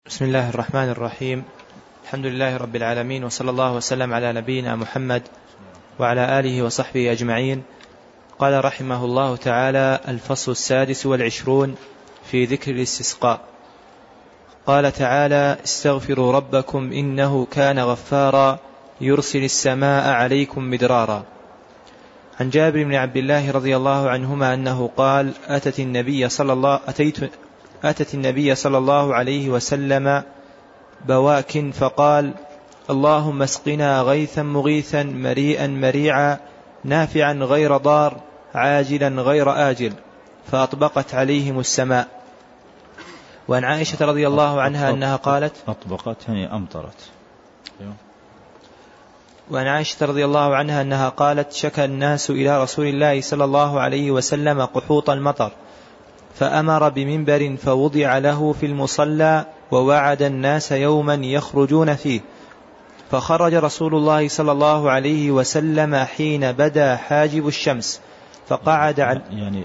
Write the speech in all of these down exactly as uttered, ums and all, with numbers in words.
بسم الله الرحمن الرحيم. الحمد لله رب العالمين، وصلى الله وسلم على نبينا محمد وعلى آله وصحبه أجمعين. قال رحمه الله تعالى: الفصل السادس والعشرون في ذكر الاستسقاء. قال تعالى: استغفروا ربكم إنه كان غفارا يرسل السماء عليكم مدرارا. عن جابر بن عبد الله رضي الله عنهما أنه قال: أتت النبي صلى الله أتيت أتت النبي صلى الله عليه وسلم بواك فقال: اللهم اسقنا غيثا مغيثا مريئا مريعا نافعا غير ضار عاجلا غير آجل، فأطبقت عليهم السماء. وعن عائشة رضي الله عنها أنها قالت: أطبقت يعني أمطرت. وعن عائشة رضي الله عنها أنها قالت: شكى الناس إلى رسول الله صلى الله عليه وسلم قحوط المطر، فأمر بمنبر فوضع له في المصلى، ووعد الناس يوما يخرجون فيه، فخرج رسول الله صلى الله عليه وسلم حين بدا حاجب الشمس فقعد على يعني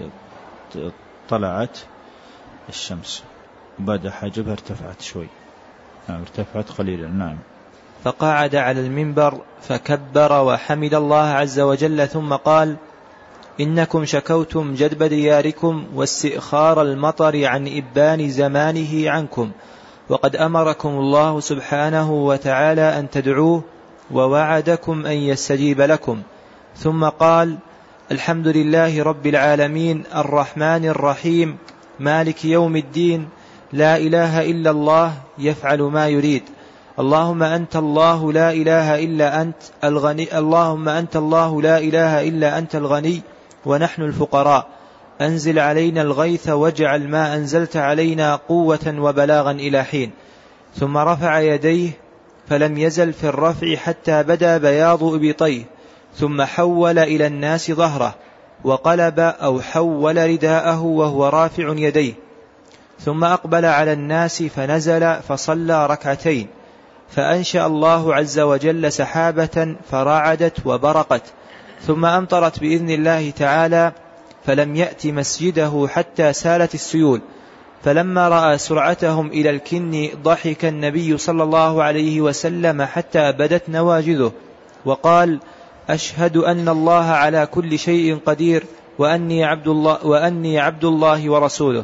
طلعت الشمس بدا حاجبها ارتفعت شوي، نعم ارتفعت قليلا، نعم. فقعد على المنبر فكبر وحمد الله عز وجل، ثم قال: إنكم شكوتم جدب دياركم واستئخار المطر عن إبان زمانه عنكم، وقد أمركم الله سبحانه وتعالى أن تدعوه، ووعدكم أن يستجيب لكم. ثم قال: الحمد لله رب العالمين الرحمن الرحيم مالك يوم الدين، لا إله إلا الله يفعل ما يريد. اللهم أنت الله لا إله إلا أنت الغني اللهم أنت الله لا إله إلا أنت الغني ونحن الفقراء، أنزل علينا الغيث واجعل ما أنزلت علينا قوة وبلاغا إلى حين. ثم رفع يديه فلم يزل في الرفع حتى بدا بياض إبطيه، ثم حول إلى الناس ظهره وقلب أو حول رداءه وهو رافع يديه، ثم أقبل على الناس فنزل فصلى ركعتين، فأنشأ الله عز وجل سحابة فرعدت وبرقت، ثم أمطرت بإذن الله تعالى، فلم يأت مسجده حتى سالت السيول. فلما رأى سرعتهم إلى الكن ضحك النبي صلى الله عليه وسلم حتى بدت نواجذه، وقال: أشهد أن الله على كل شيء قدير، وأني عبد الله, وأني عبد الله ورسوله.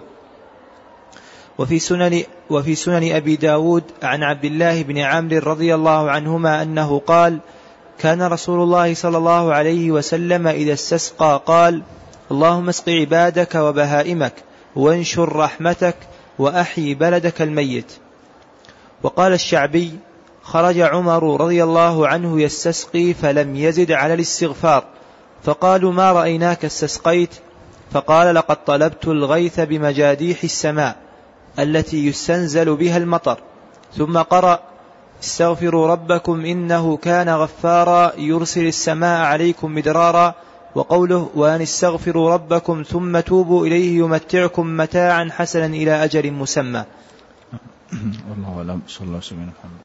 وفي سنن, وفي سنن أبي داود عن عبد الله بن عمرو رضي الله عنهما أنه قال: كان رسول الله صلى الله عليه وسلم إذا استسقى قال: اللهم اسق عبادك وبهائمك وانشر رحمتك وأحيي بلدك الميت. وقال الشعبي: خرج عمر رضي الله عنه يستسقي فلم يزد على الاستغفار، فقالوا: ما رأيناك استسقيت؟ فقال: لقد طلبت الغيث بمجاديح السماء التي يستنزل بها المطر. ثم قرأ: استغفروا ربكم إنه كان غفارا يرسل السماء عليكم مدرارا، وقوله: وأن استغفروا ربكم ثم توبوا إليه يمتعكم متاعا حسنا إلى أجل مسمى. والله أعلم. صلى الله عليه وسلم.